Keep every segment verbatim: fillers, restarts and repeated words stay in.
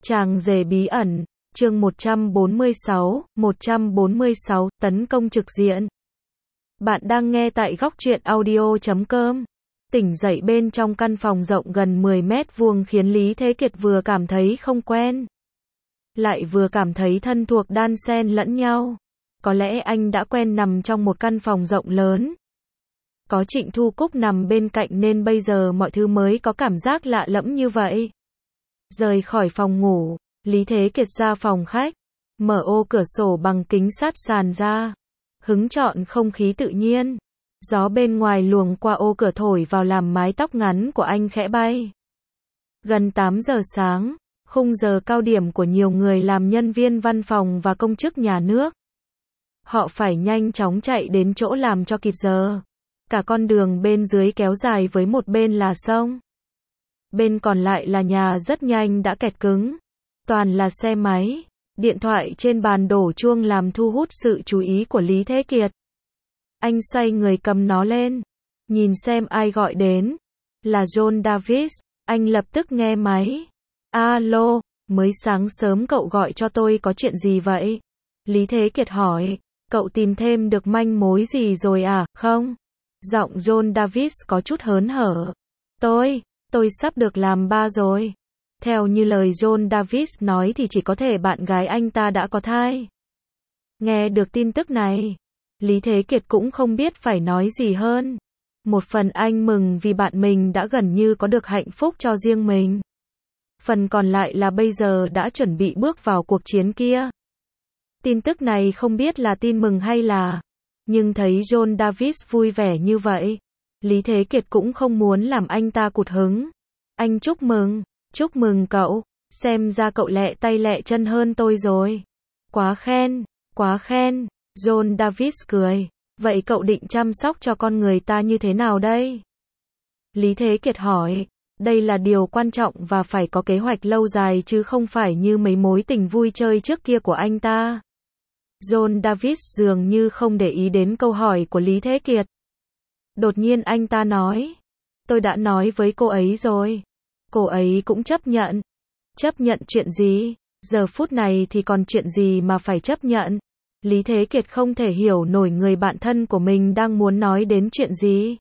Chàng rể bí ẩn, chương một trăm bốn mươi sáu, một trăm bốn mươi sáu, tấn công trực diện. Bạn đang nghe tại góc truyện audio chấm com. Tỉnh dậy bên trong căn phòng rộng gần mười mét vuông khiến Lý Thế Kiệt vừa cảm thấy không quen, lại vừa cảm thấy thân thuộc đan xen lẫn nhau. Có lẽ anh đã quen nằm trong một căn phòng rộng lớn. Có Trịnh Thu Cúc nằm bên cạnh nên bây giờ mọi thứ mới có cảm giác lạ lẫm như vậy. Rời khỏi phòng ngủ, Lý Thế Kiệt ra phòng khách, mở ô cửa sổ bằng kính sát sàn ra, hứng chọn không khí tự nhiên. Gió bên ngoài luồng qua ô cửa thổi vào làm mái tóc ngắn của anh khẽ bay. Gần tám giờ sáng, khung giờ cao điểm của nhiều người làm nhân viên văn phòng và công chức nhà nước. Họ phải nhanh chóng chạy đến chỗ làm cho kịp giờ. Cả con đường bên dưới kéo dài với một bên là sông, bên còn lại là nhà rất nhanh đã kẹt cứng. Toàn là xe máy, điện thoại trên bàn đổ chuông làm thu hút sự chú ý của Lý Thế Kiệt. Anh xoay người cầm nó lên, nhìn xem ai gọi đến. Là John Davis. Anh lập tức nghe máy. Alo, mới sáng sớm cậu gọi cho tôi có chuyện gì vậy? Lý Thế Kiệt hỏi. Cậu tìm thêm được manh mối gì rồi à, không? Giọng John Davis có chút hớn hở. Tôi, tôi sắp được làm ba rồi. Theo như lời John Davis nói thì chỉ có thể bạn gái anh ta đã có thai. Nghe được tin tức này, Lý Thế Kiệt cũng không biết phải nói gì hơn. Một phần anh mừng vì bạn mình đã gần như có được hạnh phúc cho riêng mình. Phần còn lại là bây giờ đã chuẩn bị bước vào cuộc chiến kia. Tin tức này không biết là tin mừng hay là, nhưng thấy John Davis vui vẻ như vậy, Lý Thế Kiệt cũng không muốn làm anh ta cụt hứng. Anh chúc mừng, chúc mừng cậu, xem ra cậu lẹ tay lẹ chân hơn tôi rồi. Quá khen, quá khen, John Davis cười. Vậy cậu định chăm sóc cho con người ta như thế nào đây? Lý Thế Kiệt hỏi. Đây là điều quan trọng và phải có kế hoạch lâu dài chứ không phải như mấy mối tình vui chơi trước kia của anh ta. John Davis dường như không để ý đến câu hỏi của Lý Thế Kiệt. Đột nhiên anh ta nói. Tôi đã nói với cô ấy rồi. Cô ấy cũng chấp nhận. Chấp nhận chuyện gì? Giờ phút này thì còn chuyện gì mà phải chấp nhận? Lý Thế Kiệt không thể hiểu nổi người bạn thân của mình đang muốn nói đến chuyện gì.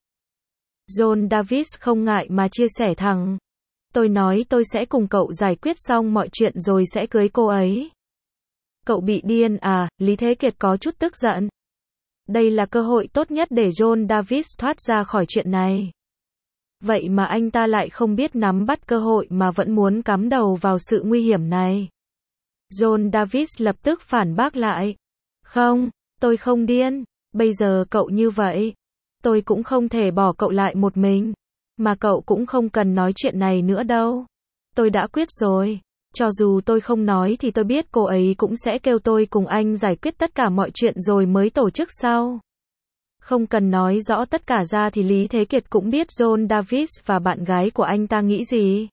John Davis không ngại mà chia sẻ thẳng. Tôi nói tôi sẽ cùng cậu giải quyết xong mọi chuyện rồi sẽ cưới cô ấy. Cậu bị điên à? Lý Thế Kiệt có chút tức giận. Đây là cơ hội tốt nhất để John Davis thoát ra khỏi chuyện này. Vậy mà anh ta lại không biết nắm bắt cơ hội mà vẫn muốn cắm đầu vào sự nguy hiểm này. John Davis lập tức phản bác lại. Không, tôi không điên. Bây giờ cậu như vậy, tôi cũng không thể bỏ cậu lại một mình. Mà cậu cũng không cần nói chuyện này nữa đâu. Tôi đã quyết rồi. Cho dù tôi không nói thì tôi biết cô ấy cũng sẽ kêu tôi cùng anh giải quyết tất cả mọi chuyện rồi mới tổ chức sau. Không cần nói rõ tất cả ra thì Lý Thế Kiệt cũng biết John Davis và bạn gái của anh ta nghĩ gì.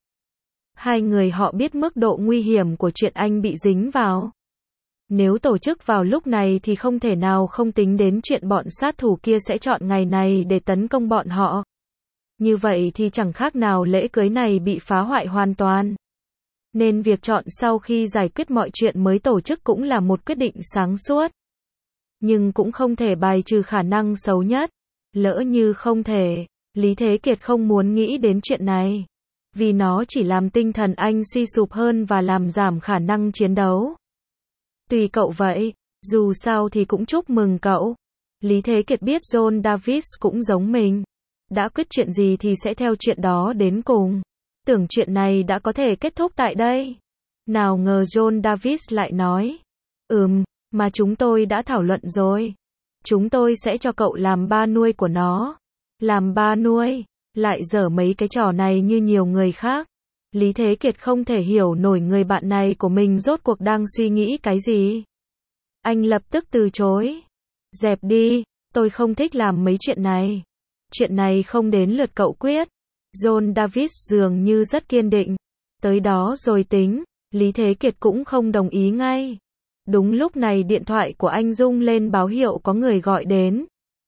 Hai người họ biết mức độ nguy hiểm của chuyện anh bị dính vào. Nếu tổ chức vào lúc này thì không thể nào không tính đến chuyện bọn sát thủ kia sẽ chọn ngày này để tấn công bọn họ. Như vậy thì chẳng khác nào lễ cưới này bị phá hoại hoàn toàn. Nên việc chọn sau khi giải quyết mọi chuyện mới tổ chức cũng là một quyết định sáng suốt. Nhưng cũng không thể bài trừ khả năng xấu nhất. Lỡ như không thể, Lý Thế Kiệt không muốn nghĩ đến chuyện này. Vì nó chỉ làm tinh thần anh suy sụp hơn và làm giảm khả năng chiến đấu. Tùy cậu vậy, dù sao thì cũng chúc mừng cậu. Lý Thế Kiệt biết John Davis cũng giống mình. Đã quyết chuyện gì thì sẽ theo chuyện đó đến cùng. Tưởng chuyện này đã có thể kết thúc tại đây. Nào ngờ John Davis lại nói. Ừm, mà chúng tôi đã thảo luận rồi. Chúng tôi sẽ cho cậu làm ba nuôi của nó. Làm ba nuôi, lại dở mấy cái trò này như nhiều người khác. Lý Thế Kiệt không thể hiểu nổi người bạn này của mình rốt cuộc đang suy nghĩ cái gì. Anh lập tức từ chối. Dẹp đi, tôi không thích làm mấy chuyện này. Chuyện này không đến lượt cậu quyết. John Davis dường như rất kiên định. Tới đó rồi tính. Lý Thế Kiệt cũng không đồng ý ngay. Đúng lúc này điện thoại của anh rung lên báo hiệu có người gọi đến.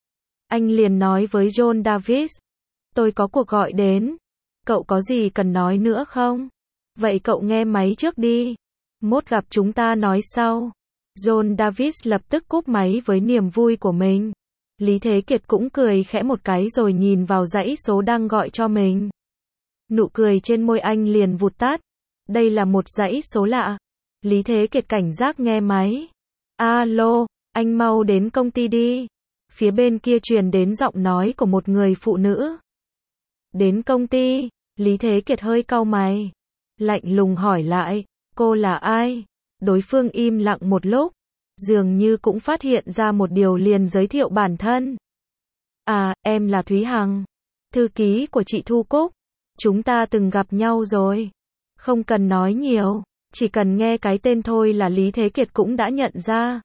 Anh liền nói với John Davis. Tôi có cuộc gọi đến. Cậu có gì cần nói nữa không? Vậy cậu nghe máy trước đi. Mốt gặp chúng ta nói sau. John Davis lập tức cúp máy với niềm vui của mình. Lý Thế Kiệt cũng cười khẽ một cái rồi nhìn vào dãy số đang gọi cho mình. Nụ cười trên môi anh liền vụt tắt. Đây là một dãy số lạ. Lý Thế Kiệt cảnh giác nghe máy. Alo, anh mau đến công ty đi. Phía bên kia truyền đến giọng nói của một người phụ nữ. Đến công ty, Lý Thế Kiệt hơi cau mày. Lạnh lùng hỏi lại, cô là ai? Đối phương im lặng một lúc, dường như cũng phát hiện ra một điều liền giới thiệu bản thân. À, em là Thúy Hằng, thư ký của chị Thu Cúc. Chúng ta từng gặp nhau rồi. Không cần nói nhiều, chỉ cần nghe cái tên thôi là Lý Thế Kiệt cũng đã nhận ra.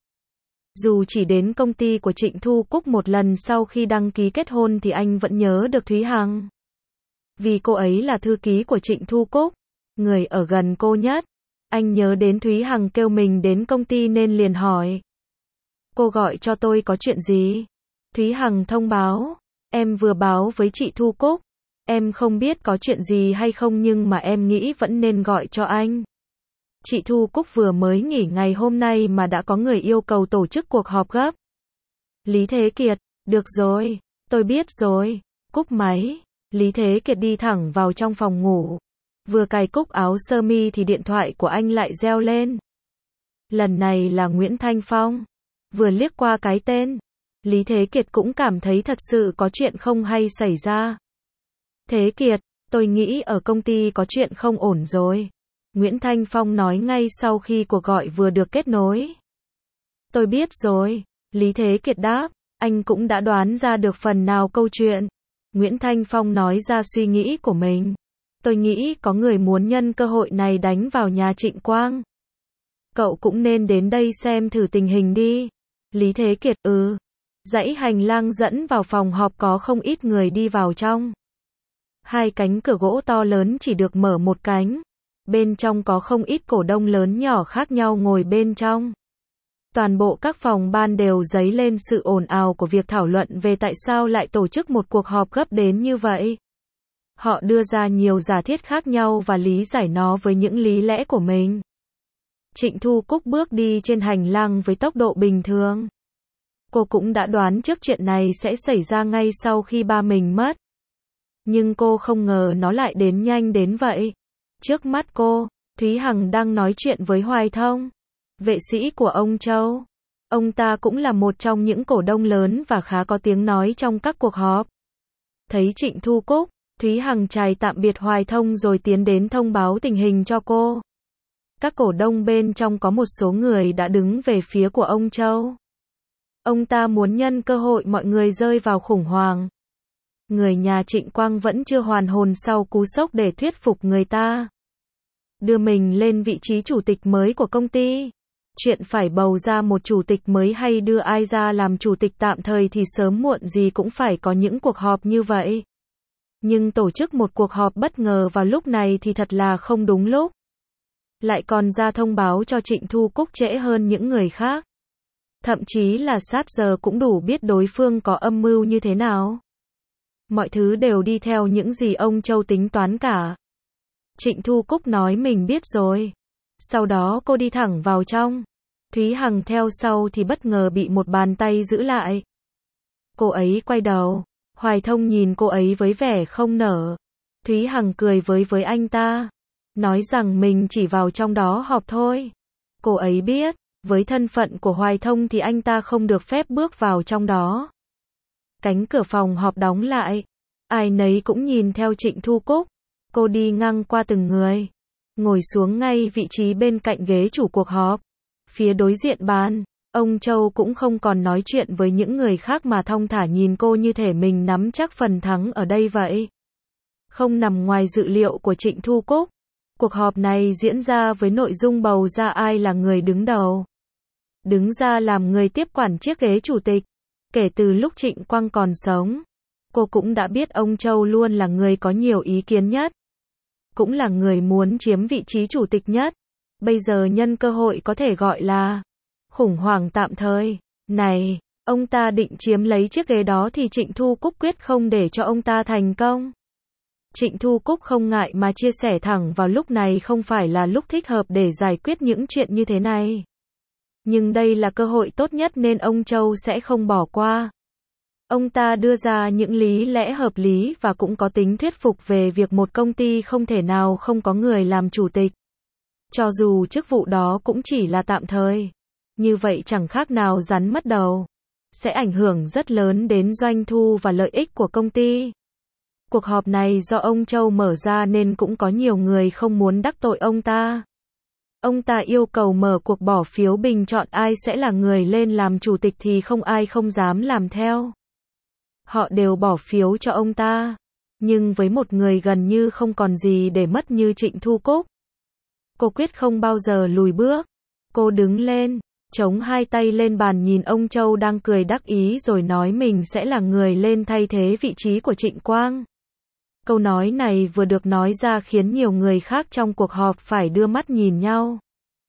Dù chỉ đến công ty của Trịnh Thu Cúc một lần sau khi đăng ký kết hôn thì anh vẫn nhớ được Thúy Hằng. Vì cô ấy là thư ký của Trịnh Thu Cúc, người ở gần cô nhất. Anh nhớ đến Thúy Hằng kêu mình đến công ty nên liền hỏi. Cô gọi cho tôi có chuyện gì? Thúy Hằng thông báo. Em vừa báo với chị Thu Cúc. Em không biết có chuyện gì hay không nhưng mà em nghĩ vẫn nên gọi cho anh. Chị Thu Cúc vừa mới nghỉ ngày hôm nay mà đã có người yêu cầu tổ chức cuộc họp gấp. Lý Thế Kiệt, được rồi, tôi biết rồi. Cúp máy, Lý Thế Kiệt đi thẳng vào trong phòng ngủ. Vừa cài cúc áo sơ mi thì điện thoại của anh lại reo lên. Lần này là Nguyễn Thanh Phong. Vừa liếc qua cái tên, Lý Thế Kiệt cũng cảm thấy thật sự có chuyện không hay xảy ra. Thế Kiệt, tôi nghĩ ở công ty có chuyện không ổn rồi. Nguyễn Thanh Phong nói ngay sau khi cuộc gọi vừa được kết nối. Tôi biết rồi, Lý Thế Kiệt đáp, anh cũng đã đoán ra được phần nào câu chuyện. Nguyễn Thanh Phong nói ra suy nghĩ của mình. Tôi nghĩ có người muốn nhân cơ hội này đánh vào nhà Trịnh Quang. Cậu cũng nên đến đây xem thử tình hình đi. Lý Thế Kiệt, ừ. Dãy hành lang dẫn vào phòng họp có không ít người đi vào trong. Hai cánh cửa gỗ to lớn chỉ được mở một cánh. Bên trong có không ít cổ đông lớn nhỏ khác nhau ngồi bên trong. Toàn bộ các phòng ban đều dấy lên sự ồn ào của việc thảo luận về tại sao lại tổ chức một cuộc họp gấp đến như vậy. Họ đưa ra nhiều giả thiết khác nhau và lý giải nó với những lý lẽ của mình. Trịnh Thu Cúc bước đi trên hành lang với tốc độ bình thường. Cô cũng đã đoán trước chuyện này sẽ xảy ra ngay sau khi ba mình mất. Nhưng cô không ngờ nó lại đến nhanh đến vậy. Trước mắt cô, Thúy Hằng đang nói chuyện với Hoài Thông, vệ sĩ của ông Châu. Ông ta cũng là một trong những cổ đông lớn và khá có tiếng nói trong các cuộc họp. Thấy Trịnh Thu Cúc, Thúy Hằng chào tạm biệt Hoài Thông rồi tiến đến thông báo tình hình cho cô. Các cổ đông bên trong có một số người đã đứng về phía của ông Châu. Ông ta muốn nhân cơ hội mọi người rơi vào khủng hoảng. Người nhà Trịnh Quang vẫn chưa hoàn hồn sau cú sốc để thuyết phục người ta đưa mình lên vị trí chủ tịch mới của công ty. Chuyện phải bầu ra một chủ tịch mới hay đưa ai ra làm chủ tịch tạm thời thì sớm muộn gì cũng phải có những cuộc họp như vậy. Nhưng tổ chức một cuộc họp bất ngờ vào lúc này thì thật là không đúng lúc. Lại còn ra thông báo cho Trịnh Thu Cúc trễ hơn những người khác. Thậm chí là sát giờ cũng đủ biết đối phương có âm mưu như thế nào. Mọi thứ đều đi theo những gì ông Châu tính toán cả. Trịnh Thu Cúc nói mình biết rồi. Sau đó cô đi thẳng vào trong. Thúy Hằng theo sau thì bất ngờ bị một bàn tay giữ lại. Cô ấy quay đầu. Hoài Thông nhìn cô ấy với vẻ không nở. Thúy Hằng cười với với anh ta. Nói rằng mình chỉ vào trong đó họp thôi. Cô ấy biết, với thân phận của Hoài Thông thì anh ta không được phép bước vào trong đó. Cánh cửa phòng họp đóng lại. Ai nấy cũng nhìn theo Trịnh Thu Cúc. Cô đi ngang qua từng người. Ngồi xuống ngay vị trí bên cạnh ghế chủ cuộc họp. Phía đối diện bàn, ông Châu cũng không còn nói chuyện với những người khác mà thong thả nhìn cô như thể mình nắm chắc phần thắng ở đây vậy. Không nằm ngoài dự liệu của Trịnh Thu Cúc. Cuộc họp này diễn ra với nội dung bầu ra ai là người đứng đầu. Đứng ra làm người tiếp quản chiếc ghế chủ tịch. Kể từ lúc Trịnh Quang còn sống, cô cũng đã biết ông Châu luôn là người có nhiều ý kiến nhất. Cũng là người muốn chiếm vị trí chủ tịch nhất. Bây giờ nhân cơ hội có thể gọi là khủng hoảng tạm thời. Này, ông ta định chiếm lấy chiếc ghế đó thì Trịnh Thu Cúc quyết không để cho ông ta thành công. Trịnh Thu Cúc không ngại mà chia sẻ thẳng vào lúc này không phải là lúc thích hợp để giải quyết những chuyện như thế này. Nhưng đây là cơ hội tốt nhất nên ông Châu sẽ không bỏ qua. Ông ta đưa ra những lý lẽ hợp lý và cũng có tính thuyết phục về việc một công ty không thể nào không có người làm chủ tịch. Cho dù chức vụ đó cũng chỉ là tạm thời. Như vậy chẳng khác nào rắn mất đầu. Sẽ ảnh hưởng rất lớn đến doanh thu và lợi ích của công ty. Cuộc họp này do ông Châu mở ra nên cũng có nhiều người không muốn đắc tội ông ta. Ông ta yêu cầu mở cuộc bỏ phiếu bình chọn ai sẽ là người lên làm chủ tịch thì không ai không dám làm theo. Họ đều bỏ phiếu cho ông ta. Nhưng với một người gần như không còn gì để mất như Trịnh Thu Cúc, cô quyết không bao giờ lùi bước. Cô đứng lên, chống hai tay lên bàn nhìn ông Châu đang cười đắc ý rồi nói mình sẽ là người lên thay thế vị trí của Trịnh Quang. Câu nói này vừa được nói ra khiến nhiều người khác trong cuộc họp phải đưa mắt nhìn nhau.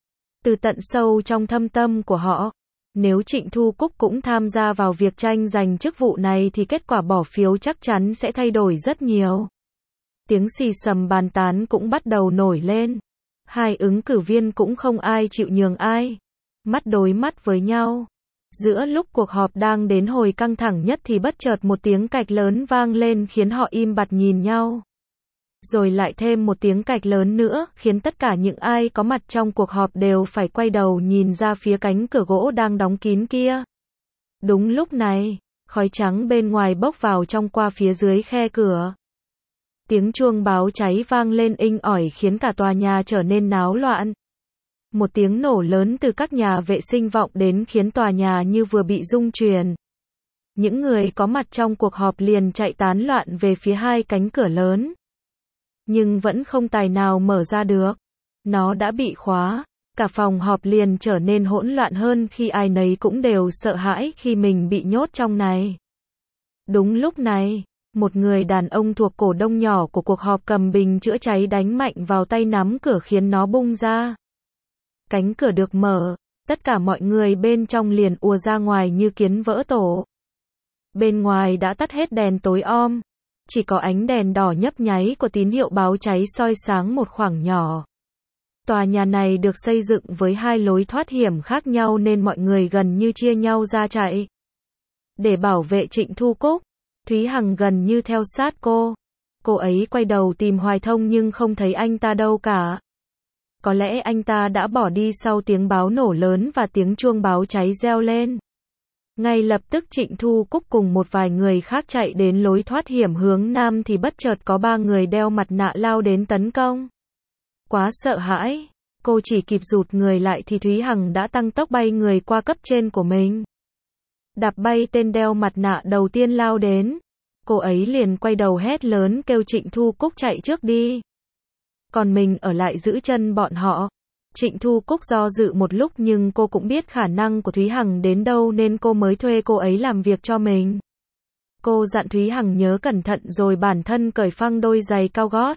Từ tận sâu trong thâm tâm của họ, nếu Trịnh Thu Cúc cũng tham gia vào việc tranh giành chức vụ này thì kết quả bỏ phiếu chắc chắn sẽ thay đổi rất nhiều. Tiếng xì xầm bàn tán cũng bắt đầu nổi lên. Hai ứng cử viên cũng không ai chịu nhường ai. Mắt đối mắt với nhau. Giữa lúc cuộc họp đang đến hồi căng thẳng nhất thì bất chợt một tiếng cạch lớn vang lên khiến họ im bặt nhìn nhau. Rồi lại thêm một tiếng cạch lớn nữa, khiến tất cả những ai có mặt trong cuộc họp đều phải quay đầu nhìn ra phía cánh cửa gỗ đang đóng kín kia. Đúng lúc này, khói trắng bên ngoài bốc vào trong qua phía dưới khe cửa. Tiếng chuông báo cháy vang lên inh ỏi khiến cả tòa nhà trở nên náo loạn. Một tiếng nổ lớn từ các nhà vệ sinh vọng đến khiến tòa nhà như vừa bị rung chuyển. Những người có mặt trong cuộc họp liền chạy tán loạn về phía hai cánh cửa lớn. Nhưng vẫn không tài nào mở ra được. Nó đã bị khóa. Cả phòng họp liền trở nên hỗn loạn hơn khi ai nấy cũng đều sợ hãi khi mình bị nhốt trong này. Đúng lúc này, một người đàn ông thuộc cổ đông nhỏ của cuộc họp cầm bình chữa cháy đánh mạnh vào tay nắm cửa khiến nó bung ra. Cánh cửa được mở, tất cả mọi người bên trong liền ùa ra ngoài như kiến vỡ tổ. Bên ngoài đã tắt hết đèn tối om, chỉ có ánh đèn đỏ nhấp nháy của tín hiệu báo cháy soi sáng một khoảng nhỏ. Tòa nhà này được xây dựng với hai lối thoát hiểm khác nhau nên mọi người gần như chia nhau ra chạy. Để bảo vệ Trịnh Thu Cúc, Thúy Hằng gần như theo sát cô. Cô ấy quay đầu tìm Hoài Thông nhưng không thấy anh ta đâu cả. Có lẽ anh ta đã bỏ đi sau tiếng báo nổ lớn và tiếng chuông báo cháy reo lên. Ngay lập tức Trịnh Thu Cúc cùng một vài người khác chạy đến lối thoát hiểm hướng nam thì bất chợt có ba người đeo mặt nạ lao đến tấn công. Quá sợ hãi, cô chỉ kịp rụt người lại thì Thúy Hằng đã tăng tốc bay người qua cấp trên của mình. Đạp bay tên đeo mặt nạ đầu tiên lao đến. Cô ấy liền quay đầu hét lớn kêu Trịnh Thu Cúc chạy trước đi. Còn mình ở lại giữ chân bọn họ. Trịnh Thu Cúc do dự một lúc nhưng cô cũng biết khả năng của Thúy Hằng đến đâu nên cô mới thuê cô ấy làm việc cho mình. Cô dặn Thúy Hằng nhớ cẩn thận rồi bản thân cởi phăng đôi giày cao gót.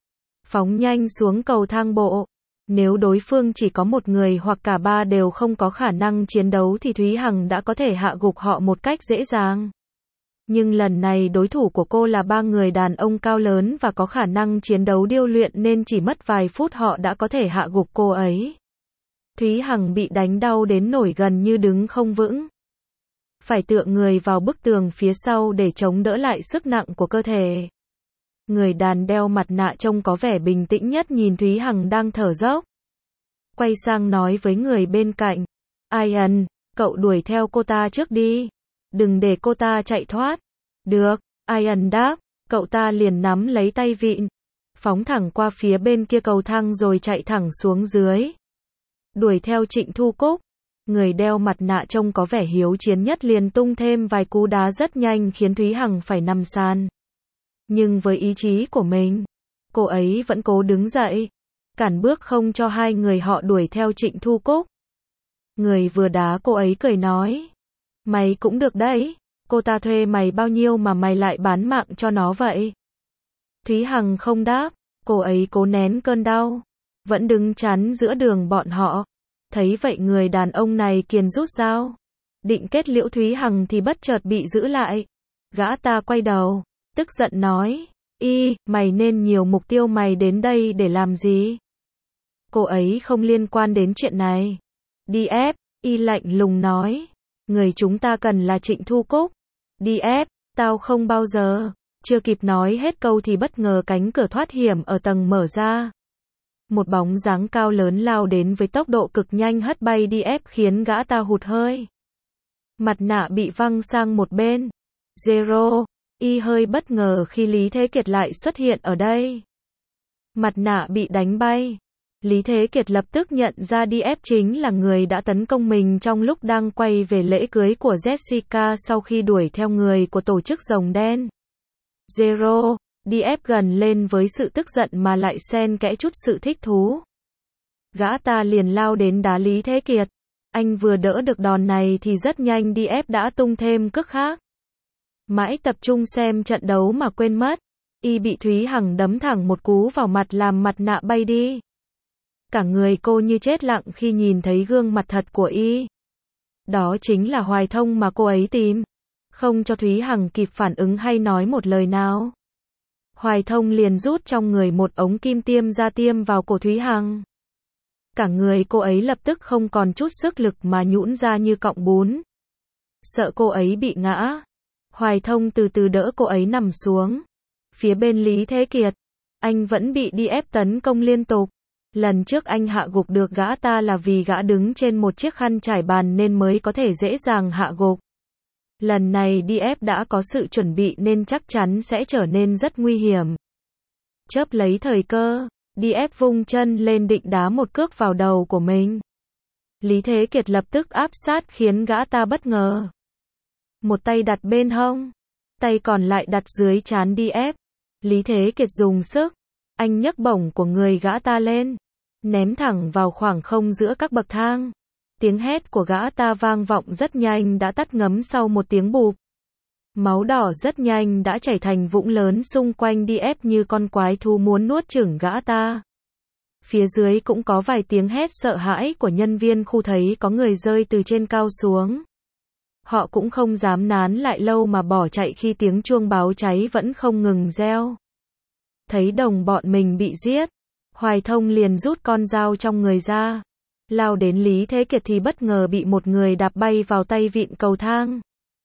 Phóng nhanh xuống cầu thang bộ. Nếu đối phương chỉ có một người hoặc cả ba đều không có khả năng chiến đấu thì Thúy Hằng đã có thể hạ gục họ một cách dễ dàng. Nhưng lần này đối thủ của cô là ba người đàn ông cao lớn và có khả năng chiến đấu điêu luyện nên chỉ mất vài phút họ đã có thể hạ gục cô ấy. Thúy Hằng bị đánh đau đến nổi gần như đứng không vững. Phải tựa người vào bức tường phía sau để chống đỡ lại sức nặng của cơ thể. Người đàn đeo mặt nạ trông có vẻ bình tĩnh nhất nhìn Thúy Hằng đang thở dốc. Quay sang nói với người bên cạnh. Ian, cậu đuổi theo cô ta trước đi. Đừng để cô ta chạy thoát. Được, Ian đáp, cậu ta liền nắm lấy tay vịn. Phóng thẳng qua phía bên kia cầu thang rồi chạy thẳng xuống dưới. Đuổi theo Trịnh Thu Cúc. Người đeo mặt nạ trông có vẻ hiếu chiến nhất liền tung thêm vài cú đá rất nhanh khiến Thúy Hằng phải nằm sàn. Nhưng với ý chí của mình, cô ấy vẫn cố đứng dậy, cản bước không cho hai người họ đuổi theo Trịnh Thu Cúc. Người vừa đá cô ấy cười nói. Mày cũng được đấy, cô ta thuê mày bao nhiêu mà mày lại bán mạng cho nó vậy? Thúy Hằng không đáp, cô ấy cố nén cơn đau, vẫn đứng chắn giữa đường bọn họ. Thấy vậy người đàn ông này kiền rút dao, định kết liễu Thúy Hằng thì bất chợt bị giữ lại. Gã ta quay đầu, tức giận nói, Y, mày nên nhiều mục tiêu, mày đến đây để làm gì? Cô ấy không liên quan đến chuyện này. đê ép, Y lạnh lùng nói. Người chúng ta cần là Trịnh Thu Cúc. đê ép, tao không bao giờ. Chưa kịp nói hết câu thì bất ngờ cánh cửa thoát hiểm ở tầng mở ra. Một bóng dáng cao lớn lao đến với tốc độ cực nhanh hất bay đê ép khiến gã ta hụt hơi. Mặt nạ bị văng sang một bên. Zero, Y hơi bất ngờ khi Lý Thế Kiệt lại xuất hiện ở đây. Mặt nạ bị đánh bay. Lý Thế Kiệt lập tức nhận ra đê ép chính là người đã tấn công mình trong lúc đang quay về lễ cưới của Jessica sau khi đuổi theo người của tổ chức Rồng Đen. Zero, đê ép gần lên với sự tức giận mà lại xen kẽ chút sự thích thú. Gã ta liền lao đến đá Lý Thế Kiệt. Anh vừa đỡ được đòn này thì rất nhanh đê ép đã tung thêm cước khác. Mãi tập trung xem trận đấu mà quên mất. Y bị Thúy Hằng đấm thẳng một cú vào mặt làm mặt nạ bay đi. Cả người cô như chết lặng khi nhìn thấy gương mặt thật của Y. Đó chính là Hoài Thông mà cô ấy tìm. Không cho Thúy Hằng kịp phản ứng hay nói một lời nào. Hoài Thông liền rút trong người một ống kim tiêm ra tiêm vào cổ Thúy Hằng. Cả người cô ấy lập tức không còn chút sức lực mà nhũn ra như cọng bún. Sợ cô ấy bị ngã. Hoài Thông từ từ đỡ cô ấy nằm xuống. Phía bên Lý Thế Kiệt, anh vẫn bị đê ép tấn công liên tục. Lần trước anh hạ gục được gã ta là vì gã đứng trên một chiếc khăn trải bàn nên mới có thể dễ dàng hạ gục. Lần này đê ép đã có sự chuẩn bị nên chắc chắn sẽ trở nên rất nguy hiểm. Chớp lấy thời cơ, đê ép vung chân lên định đá một cước vào đầu của mình. Lý Thế Kiệt lập tức áp sát khiến gã ta bất ngờ. Một tay đặt bên hông, tay còn lại đặt dưới trán đê ép. Lý Thế Kiệt dùng sức, anh nhấc bổng của người gã ta lên, ném thẳng vào khoảng không giữa các bậc thang. Tiếng hét của gã ta vang vọng rất nhanh đã tắt ngấm sau một tiếng bụp. Máu đỏ rất nhanh đã chảy thành vũng lớn xung quanh đê ép như con quái thú muốn nuốt chửng gã ta. Phía dưới cũng có vài tiếng hét sợ hãi của nhân viên khu thấy có người rơi từ trên cao xuống. Họ cũng không dám nán lại lâu mà bỏ chạy khi tiếng chuông báo cháy vẫn không ngừng reo. Thấy đồng bọn mình bị giết, Hoài Thông liền rút con dao trong người ra. Lao đến Lý Thế Kiệt thì bất ngờ bị một người đạp bay vào tay vịn cầu thang.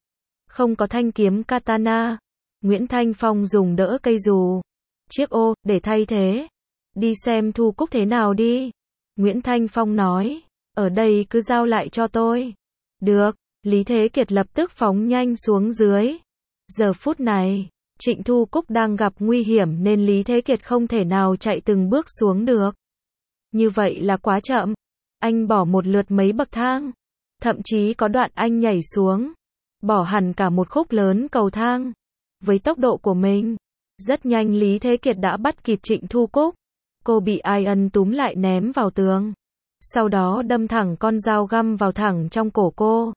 Không có thanh kiếm katana, Nguyễn Thanh Phong dùng đỡ cây dù, chiếc ô, để thay thế. Đi xem Thu Cúc thế nào đi. Nguyễn Thanh Phong nói, ở đây cứ giao lại cho tôi. Được, Lý Thế Kiệt lập tức phóng nhanh xuống dưới. Giờ phút này, Trịnh Thu Cúc đang gặp nguy hiểm nên Lý Thế Kiệt không thể nào chạy từng bước xuống được. Như vậy là quá chậm. Anh bỏ một lượt mấy bậc thang. Thậm chí có đoạn anh nhảy xuống. Bỏ hẳn cả một khúc lớn cầu thang. Với tốc độ của mình, rất nhanh Lý Thế Kiệt đã bắt kịp Trịnh Thu Cúc. Cô bị Ian túm lại ném vào tường. Sau đó đâm thẳng con dao găm vào thẳng trong cổ cô.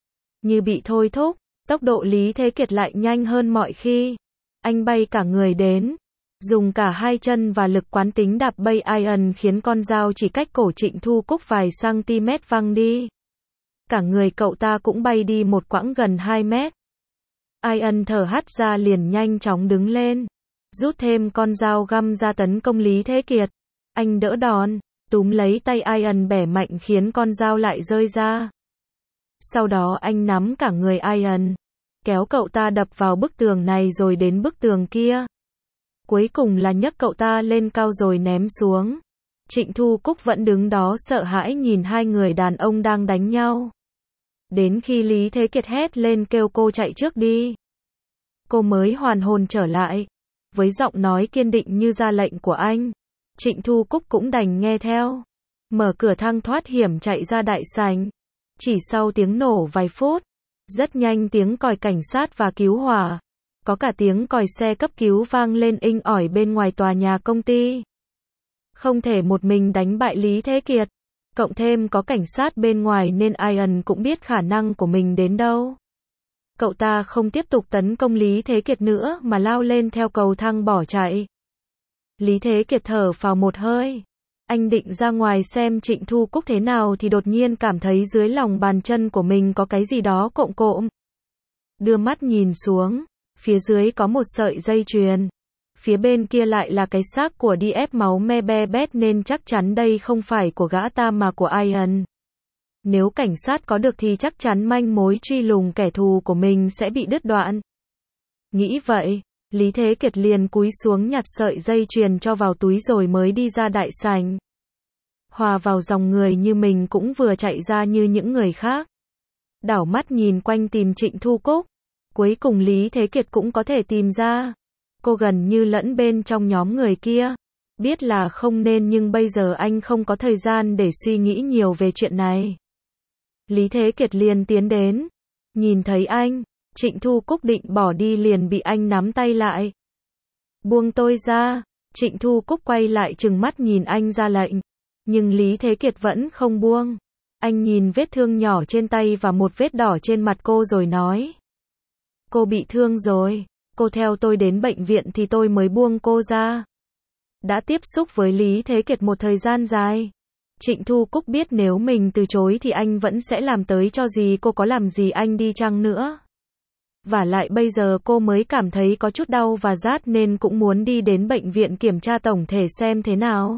Như bị thôi thúc, tốc độ Lý Thế Kiệt lại nhanh hơn mọi khi. Anh bay cả người đến, dùng cả hai chân và lực quán tính đạp bay Ian khiến con dao chỉ cách cổ Trịnh Thu Cúc vài cm văng đi. Cả người cậu ta cũng bay đi một quãng gần hai mét. Ian thở hắt ra liền nhanh chóng đứng lên, rút thêm con dao găm ra tấn công Lý Thế Kiệt. Anh đỡ đòn, túm lấy tay Ian bẻ mạnh khiến con dao lại rơi ra. Sau đó anh nắm cả người Ian, kéo cậu ta đập vào bức tường này rồi đến bức tường kia. Cuối cùng là nhấc cậu ta lên cao rồi ném xuống. Trịnh Thu Cúc vẫn đứng đó sợ hãi nhìn hai người đàn ông đang đánh nhau. Đến khi Lý Thế Kiệt hét lên kêu cô chạy trước đi, cô mới hoàn hồn trở lại. Với giọng nói kiên định như ra lệnh của anh, Trịnh Thu Cúc cũng đành nghe theo. Mở cửa thang thoát hiểm chạy ra đại sảnh. Chỉ sau tiếng nổ vài phút, rất nhanh tiếng còi cảnh sát và cứu hỏa, có cả tiếng còi xe cấp cứu vang lên inh ỏi bên ngoài tòa nhà công ty. Không thể một mình đánh bại Lý Thế Kiệt, cộng thêm có cảnh sát bên ngoài nên Ian cũng biết khả năng của mình đến đâu. Cậu ta không tiếp tục tấn công Lý Thế Kiệt nữa mà lao lên theo cầu thang bỏ chạy. Lý Thế Kiệt thở phào một hơi. Anh định ra ngoài xem Trịnh Thu Cúc thế nào thì đột nhiên cảm thấy dưới lòng bàn chân của mình có cái gì đó cộm cộm. Đưa mắt nhìn xuống, phía dưới có một sợi dây chuyền. Phía bên kia lại là cái xác của đê ép máu me be bét nên chắc chắn đây không phải của gã ta mà của Ian. Nếu cảnh sát có được thì chắc chắn manh mối truy lùng kẻ thù của mình sẽ bị đứt đoạn. Nghĩ vậy, Lý Thế Kiệt liền cúi xuống nhặt sợi dây chuyền cho vào túi rồi mới đi ra đại sảnh. Hòa vào dòng người như mình cũng vừa chạy ra như những người khác. Đảo mắt nhìn quanh tìm Trịnh Thu Cúc. Cuối cùng Lý Thế Kiệt cũng có thể tìm ra. Cô gần như lẫn bên trong nhóm người kia. Biết là không nên nhưng bây giờ anh không có thời gian để suy nghĩ nhiều về chuyện này. Lý Thế Kiệt liền tiến đến. Nhìn thấy anh, Trịnh Thu Cúc định bỏ đi liền bị anh nắm tay lại. Buông tôi ra. Trịnh Thu Cúc quay lại trừng mắt nhìn anh ra lệnh. Nhưng Lý Thế Kiệt vẫn không buông. Anh nhìn vết thương nhỏ trên tay và một vết đỏ trên mặt cô rồi nói. Cô bị thương rồi. Cô theo tôi đến bệnh viện thì tôi mới buông cô ra. Đã tiếp xúc với Lý Thế Kiệt một thời gian dài. Trịnh Thu Cúc biết nếu mình từ chối thì anh vẫn sẽ làm tới cho gì cô có làm gì anh đi chăng nữa. Và lại bây giờ cô mới cảm thấy có chút đau và rát nên cũng muốn đi đến bệnh viện kiểm tra tổng thể xem thế nào.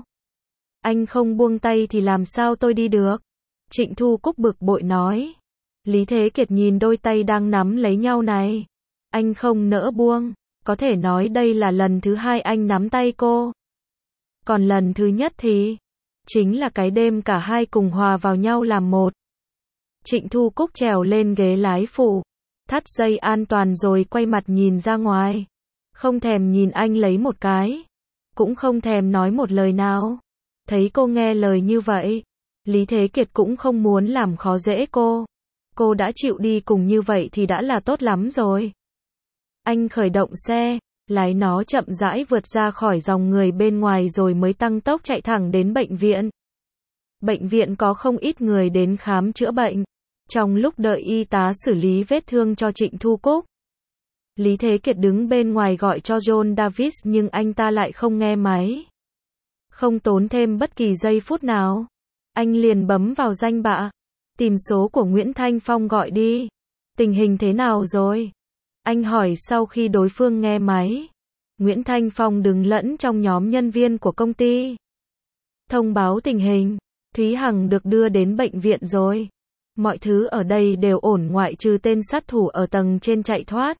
Anh không buông tay thì làm sao tôi đi được? Trịnh Thu Cúc bực bội nói. Lý Thế Kiệt nhìn đôi tay đang nắm lấy nhau này. Anh không nỡ buông. Có thể nói đây là lần thứ hai anh nắm tay cô. Còn lần thứ nhất thì chính là cái đêm cả hai cùng hòa vào nhau làm một. Trịnh Thu Cúc trèo lên ghế lái phụ, thắt dây an toàn rồi quay mặt nhìn ra ngoài. Không thèm nhìn anh lấy một cái. Cũng không thèm nói một lời nào. Thấy cô nghe lời như vậy, Lý Thế Kiệt cũng không muốn làm khó dễ cô. Cô đã chịu đi cùng như vậy thì đã là tốt lắm rồi. Anh khởi động xe, lái nó chậm rãi vượt ra khỏi dòng người bên ngoài rồi mới tăng tốc chạy thẳng đến bệnh viện. Bệnh viện có không ít người đến khám chữa bệnh. Trong lúc đợi y tá xử lý vết thương cho Trịnh Thu Cúc, Lý Thế Kiệt đứng bên ngoài gọi cho John Davis nhưng anh ta lại không nghe máy. Không tốn thêm bất kỳ giây phút nào, anh liền bấm vào danh bạ. Tìm số của Nguyễn Thanh Phong gọi đi. Tình hình thế nào rồi? Anh hỏi sau khi đối phương nghe máy. Nguyễn Thanh Phong đứng lẫn trong nhóm nhân viên của công ty. Thông báo tình hình. Thúy Hằng được đưa đến bệnh viện rồi. Mọi thứ ở đây đều ổn ngoại trừ tên sát thủ ở tầng trên chạy thoát.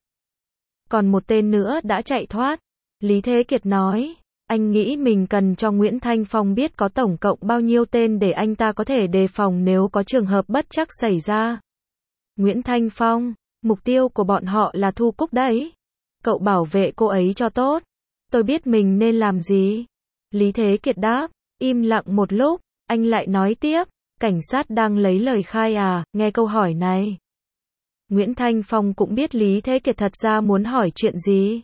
Còn một tên nữa đã chạy thoát. Lý Thế Kiệt nói. Anh nghĩ mình cần cho Nguyễn Thanh Phong biết có tổng cộng bao nhiêu tên để anh ta có thể đề phòng nếu có trường hợp bất trắc xảy ra. Nguyễn Thanh Phong, mục tiêu của bọn họ là Thu Cúc đấy. Cậu bảo vệ cô ấy cho tốt. Tôi biết mình nên làm gì. Lý Thế Kiệt đáp, im lặng một lúc, anh lại nói tiếp, cảnh sát đang lấy lời khai à, nghe câu hỏi này. Nguyễn Thanh Phong cũng biết Lý Thế Kiệt thật ra muốn hỏi chuyện gì.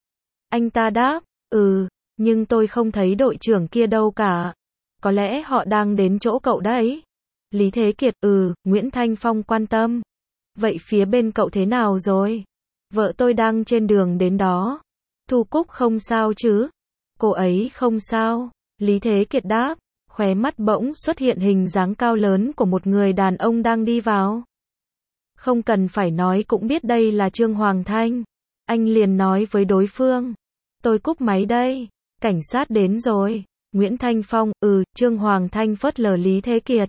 Anh ta đáp, ừ. Nhưng tôi không thấy đội trưởng kia đâu cả. Có lẽ họ đang đến chỗ cậu đấy. Lý Thế Kiệt, ừ, Nguyễn Thanh Phong quan tâm. Vậy phía bên cậu thế nào rồi? Vợ tôi đang trên đường đến đó. Thu Cúc không sao chứ? Cô ấy không sao. Lý Thế Kiệt đáp, khóe mắt bỗng xuất hiện hình dáng cao lớn của một người đàn ông đang đi vào. Không cần phải nói cũng biết đây là Trương Hoàng Thanh. Anh liền nói với đối phương. Tôi cúp máy đây. Cảnh sát đến rồi. Nguyễn Thanh Phong, ừ, Trương Hoàng Thanh phớt lờ Lý Thế Kiệt.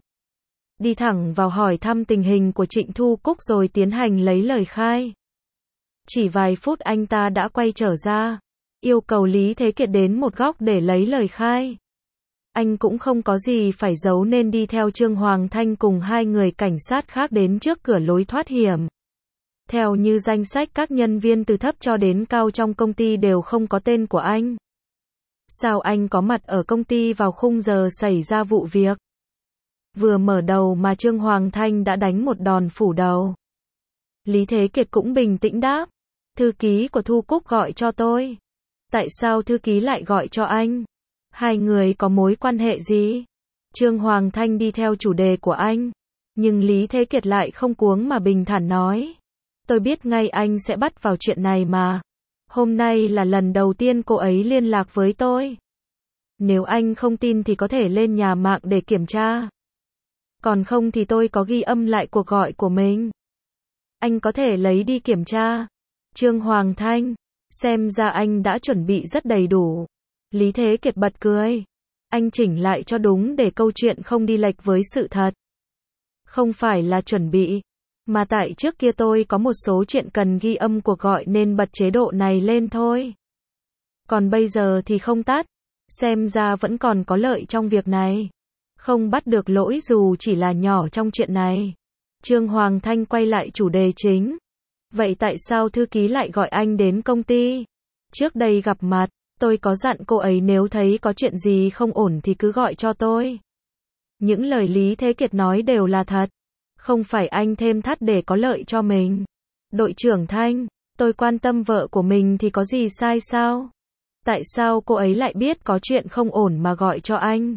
Đi thẳng vào hỏi thăm tình hình của Trịnh Thu Cúc rồi tiến hành lấy lời khai. Chỉ vài phút anh ta đã quay trở ra. Yêu cầu Lý Thế Kiệt đến một góc để lấy lời khai. Anh cũng không có gì phải giấu nên đi theo Trương Hoàng Thanh cùng hai người cảnh sát khác đến trước cửa lối thoát hiểm. Theo như danh sách các nhân viên từ thấp cho đến cao trong công ty đều không có tên của anh. Sao anh có mặt ở công ty vào khung giờ xảy ra vụ việc? Vừa mở đầu mà Trương Hoàng Thanh đã đánh một đòn phủ đầu. Lý Thế Kiệt cũng bình tĩnh đáp. Thư ký của Thu Cúc gọi cho tôi. Tại sao thư ký lại gọi cho anh? Hai người có mối quan hệ gì? Trương Hoàng Thanh đi theo chủ đề của anh. Nhưng Lý Thế Kiệt lại không cuống mà bình thản nói. Tôi biết ngay anh sẽ bắt vào chuyện này mà. Hôm nay là lần đầu tiên cô ấy liên lạc với tôi. Nếu anh không tin thì có thể lên nhà mạng để kiểm tra. Còn không thì tôi có ghi âm lại cuộc gọi của mình. Anh có thể lấy đi kiểm tra. Trương Hoàng Thanh, Xem ra anh đã chuẩn bị rất đầy đủ. Lý Thế Kiệt bật cười. Anh chỉnh lại cho đúng để câu chuyện không đi lệch với sự thật. Không phải là chuẩn bị, mà tại trước kia tôi có một số chuyện cần ghi âm cuộc gọi nên bật chế độ này lên thôi. Còn bây giờ thì không tắt. Xem ra vẫn còn có lợi trong việc này. Không bắt được lỗi dù chỉ là nhỏ trong chuyện này. Trương Hoàng Thanh quay lại chủ đề chính. Vậy tại sao thư ký lại gọi anh đến công ty? Trước đây gặp mặt, tôi có dặn cô ấy nếu thấy có chuyện gì không ổn thì cứ gọi cho tôi. Những lời Lý Thế Kiệt nói đều là thật. Không phải anh thêm thắt để có lợi cho mình. Đội trưởng Thanh, tôi quan tâm vợ của mình thì có gì sai sao? Tại sao cô ấy lại biết có chuyện không ổn mà gọi cho anh?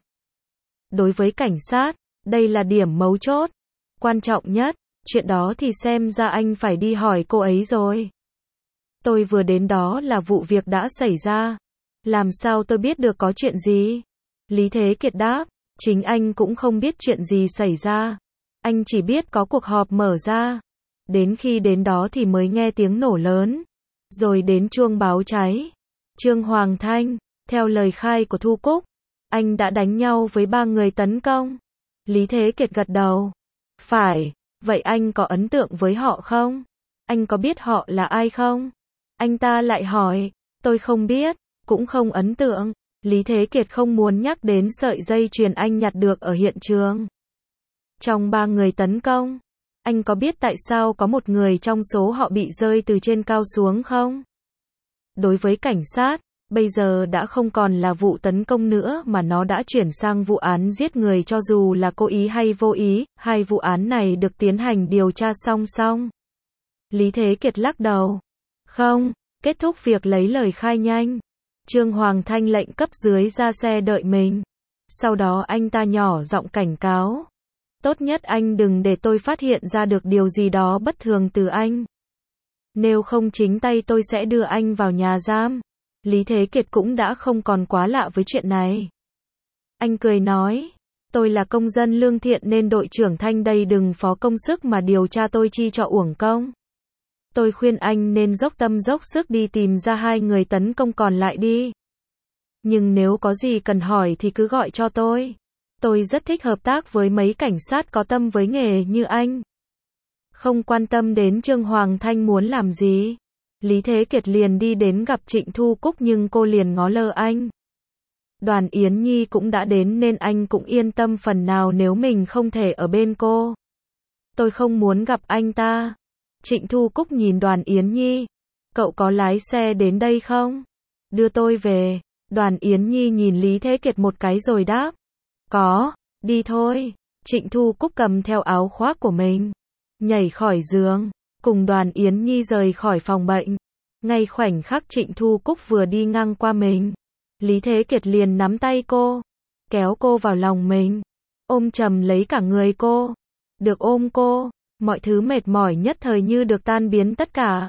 Đối với cảnh sát, đây là điểm mấu chốt. Quan trọng nhất, chuyện đó thì xem ra anh phải đi hỏi cô ấy rồi. Tôi vừa đến đó là vụ việc đã xảy ra. Làm sao tôi biết được có chuyện gì? Lý Thế Kiệt đáp, chính anh cũng không biết chuyện gì xảy ra. Anh chỉ biết có cuộc họp mở ra. Đến khi đến đó thì mới nghe tiếng nổ lớn. Rồi đến chuông báo cháy. Trương Hoàng Thanh, theo lời khai của Thu Cúc, anh đã đánh nhau với ba người tấn công. Lý Thế Kiệt gật đầu. Phải, vậy anh có ấn tượng với họ không? Anh có biết họ là ai không? Anh ta lại hỏi, tôi không biết, cũng không ấn tượng. Lý Thế Kiệt không muốn nhắc đến sợi dây chuyền anh nhặt được ở hiện trường. Trong ba người tấn công, anh có biết tại sao có một người trong số họ bị rơi từ trên cao xuống không? Đối với cảnh sát, bây giờ đã không còn là vụ tấn công nữa mà nó đã chuyển sang vụ án giết người cho dù là cố ý hay vô ý, hai vụ án này được tiến hành điều tra song song. Lý Thế Kiệt lắc đầu. Không, kết thúc việc lấy lời khai nhanh. Trương Hoàng Thanh lệnh cấp dưới ra xe đợi mình. Sau đó anh ta nhỏ giọng cảnh cáo. Tốt nhất anh đừng để tôi phát hiện ra được điều gì đó bất thường từ anh. Nếu không chính tay tôi sẽ đưa anh vào nhà giam. Lý Thế Kiệt cũng đã không còn quá lạ với chuyện này. Anh cười nói, tôi là công dân lương thiện nên đội trưởng Thanh đây đừng phó công sức mà điều tra tôi chi cho uổng công. Tôi khuyên anh nên dốc tâm dốc sức đi tìm ra hai người tấn công còn lại đi. Nhưng nếu có gì cần hỏi thì cứ gọi cho tôi. Tôi rất thích hợp tác với mấy cảnh sát có tâm với nghề như anh. Không quan tâm đến Trương Hoàng Thanh muốn làm gì. Lý Thế Kiệt liền đi đến gặp Trịnh Thu Cúc nhưng cô liền ngó lơ anh. Đoàn Yến Nhi cũng đã đến nên anh cũng yên tâm phần nào nếu mình không thể ở bên cô. Tôi không muốn gặp anh ta. Trịnh Thu Cúc nhìn Đoàn Yến Nhi. Cậu có lái xe đến đây không? Đưa tôi về. Đoàn Yến Nhi nhìn Lý Thế Kiệt một cái rồi đáp. Có, đi thôi. Trịnh Thu Cúc cầm theo áo khoác của mình. Nhảy khỏi giường. Cùng Đoàn Yến Nhi rời khỏi phòng bệnh. Ngay khoảnh khắc Trịnh Thu Cúc vừa đi ngang qua mình. Lý Thế Kiệt liền nắm tay cô. Kéo cô vào lòng mình. Ôm chầm lấy cả người cô. Được ôm cô. Mọi thứ mệt mỏi nhất thời như được tan biến tất cả.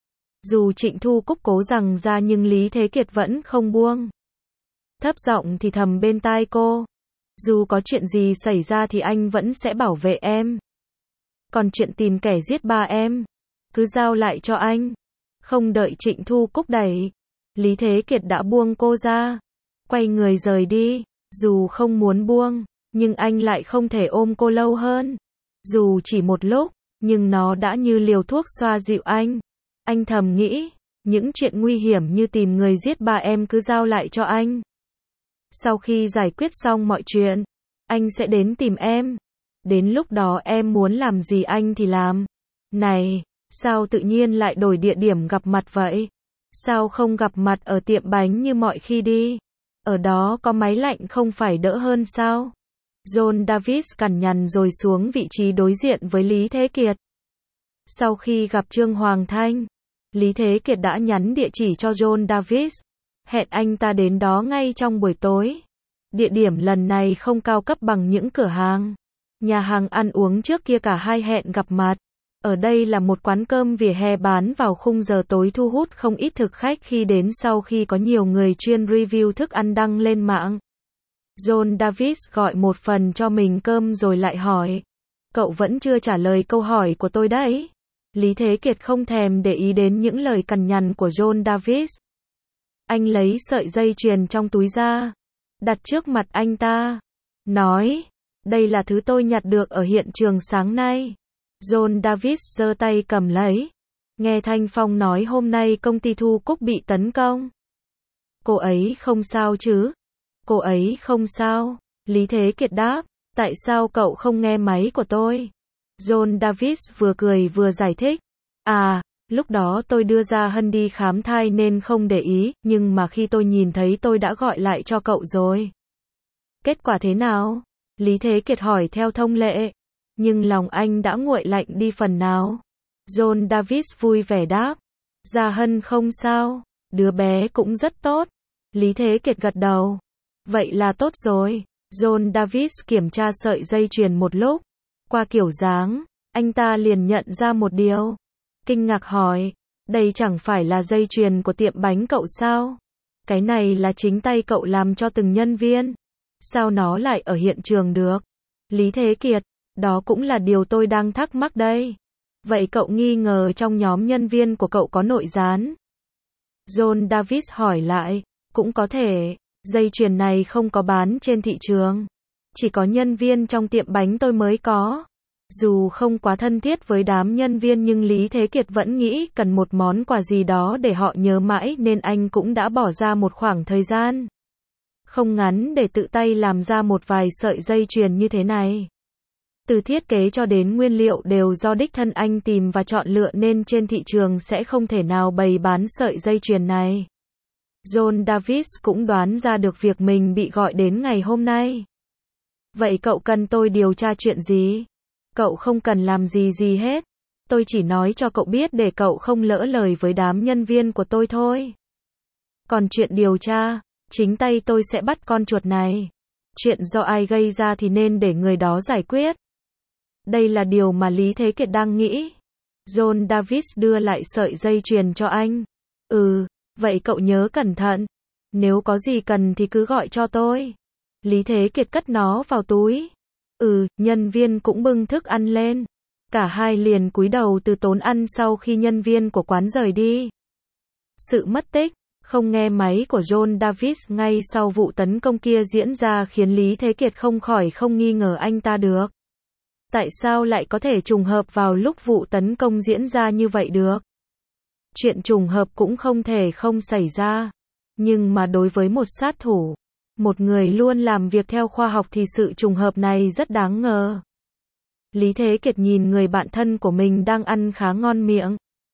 Dù Trịnh Thu Cúc cố rằng ra nhưng Lý Thế Kiệt vẫn không buông. Thấp giọng thì thầm bên tai cô. Dù có chuyện gì xảy ra thì anh vẫn sẽ bảo vệ em. Còn chuyện tìm kẻ giết ba em, cứ giao lại cho anh. Không đợi Trịnh Thu Cúc đẩy, Lý Thế Kiệt đã buông cô ra. Quay người rời đi. Dù không muốn buông, nhưng anh lại không thể ôm cô lâu hơn. Dù chỉ một lúc, nhưng nó đã như liều thuốc xoa dịu anh. Anh thầm nghĩ, những chuyện nguy hiểm như tìm người giết ba em cứ giao lại cho anh. Sau khi giải quyết xong mọi chuyện, anh sẽ đến tìm em. Đến lúc đó em muốn làm gì anh thì làm. Này, sao tự nhiên lại đổi địa điểm gặp mặt vậy? Sao không gặp mặt ở tiệm bánh như mọi khi đi? Ở đó có máy lạnh không phải đỡ hơn sao? John Davis cằn nhằn rồi xuống vị trí đối diện với Lý Thế Kiệt. Sau khi gặp Trương Hoàng Thanh, Lý Thế Kiệt đã nhắn địa chỉ cho John Davis. Hẹn anh ta đến đó ngay trong buổi tối. Địa điểm lần này không cao cấp bằng những cửa hàng, nhà hàng ăn uống trước kia cả hai hẹn gặp mặt. Ở đây là một quán cơm vỉa hè bán vào khung giờ tối thu hút không ít thực khách khi đến sau khi có nhiều người chuyên review thức ăn đăng lên mạng. John Davis gọi một phần cho mình cơm rồi lại hỏi. Cậu vẫn chưa trả lời câu hỏi của tôi đấy. Lý Thế Kiệt không thèm để ý đến những lời cằn nhằn của John Davis. Anh lấy sợi dây chuyền trong túi ra, đặt trước mặt anh ta, nói, đây là thứ tôi nhặt được ở hiện trường sáng nay. John Davis giơ tay cầm lấy. Nghe Thanh Phong nói hôm nay công ty Thu Cúc bị tấn công. Cô ấy không sao chứ? Cô ấy không sao. Lý Thế Kiệt đáp, tại sao cậu không nghe máy của tôi? John Davis vừa cười vừa giải thích. À, lúc đó tôi đưa Gia Hân đi khám thai nên không để ý, nhưng mà khi tôi nhìn thấy tôi đã gọi lại cho cậu rồi. Kết quả thế nào? Lý Thế Kiệt hỏi theo thông lệ. Nhưng lòng anh đã nguội lạnh đi phần nào. John Davis vui vẻ đáp. Gia Hân không sao, đứa bé cũng rất tốt. Lý Thế Kiệt gật đầu. Vậy là tốt rồi. John Davis kiểm tra sợi dây chuyền một lúc. Qua kiểu dáng, anh ta liền nhận ra một điều. Kinh ngạc hỏi, đây chẳng phải là dây chuyền của tiệm bánh cậu sao? Cái này là chính tay cậu làm cho từng nhân viên. Sao nó lại ở hiện trường được? Lý Thế Kiệt, đó cũng là điều tôi đang thắc mắc đây. Vậy cậu nghi ngờ trong nhóm nhân viên của cậu có nội gián? John Davis hỏi lại, cũng có thể, dây chuyền này không có bán trên thị trường. Chỉ có nhân viên trong tiệm bánh tôi mới có. Dù không quá thân thiết với đám nhân viên nhưng Lý Thế Kiệt vẫn nghĩ cần một món quà gì đó để họ nhớ mãi nên anh cũng đã bỏ ra một khoảng thời gian không ngắn để tự tay làm ra một vài sợi dây chuyền như thế này. Từ thiết kế cho đến nguyên liệu đều do đích thân anh tìm và chọn lựa nên trên thị trường sẽ không thể nào bày bán sợi dây chuyền này. John Davis cũng đoán ra được việc mình bị gọi đến ngày hôm nay. Vậy cậu cần tôi điều tra chuyện gì? Cậu không cần làm gì gì hết. Tôi chỉ nói cho cậu biết để cậu không lỡ lời với đám nhân viên của tôi thôi. Còn chuyện điều tra, chính tay tôi sẽ bắt con chuột này. Chuyện do ai gây ra thì nên để người đó giải quyết. Đây là điều mà Lý Thế Kiệt đang nghĩ. John Davis đưa lại sợi dây chuyền cho anh. Ừ, vậy cậu nhớ cẩn thận. Nếu có gì cần thì cứ gọi cho tôi. Lý Thế Kiệt cất nó vào túi. Ừ, nhân viên cũng bưng thức ăn lên. Cả hai liền cúi đầu từ tốn ăn sau khi nhân viên của quán rời đi. Sự mất tích, không nghe máy của John Davis ngay sau vụ tấn công kia diễn ra khiến Lý Thế Kiệt không khỏi không nghi ngờ anh ta được. Tại sao lại có thể trùng hợp vào lúc vụ tấn công diễn ra như vậy được? Chuyện trùng hợp cũng không thể không xảy ra. Nhưng mà đối với một sát thủ, một người luôn làm việc theo khoa học thì sự trùng hợp này rất đáng ngờ. Lý Thế Kiệt nhìn người bạn thân của mình đang ăn khá ngon miệng.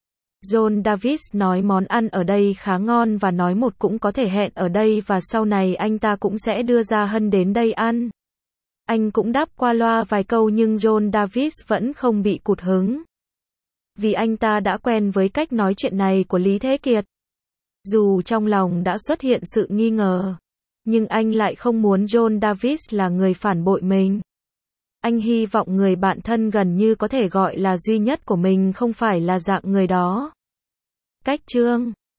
John Davis nói món ăn ở đây khá ngon và nói một cũng có thể hẹn ở đây và sau này anh ta cũng sẽ đưa Gia Hân đến đây ăn. Anh cũng đáp qua loa vài câu nhưng John Davis vẫn không bị cụt hứng. Vì anh ta đã quen với cách nói chuyện này của Lý Thế Kiệt. Dù trong lòng đã xuất hiện sự nghi ngờ, nhưng anh lại không muốn John Davis là người phản bội mình. Anh hy vọng người bạn thân gần như có thể gọi là duy nhất của mình không phải là dạng người đó. Cách chương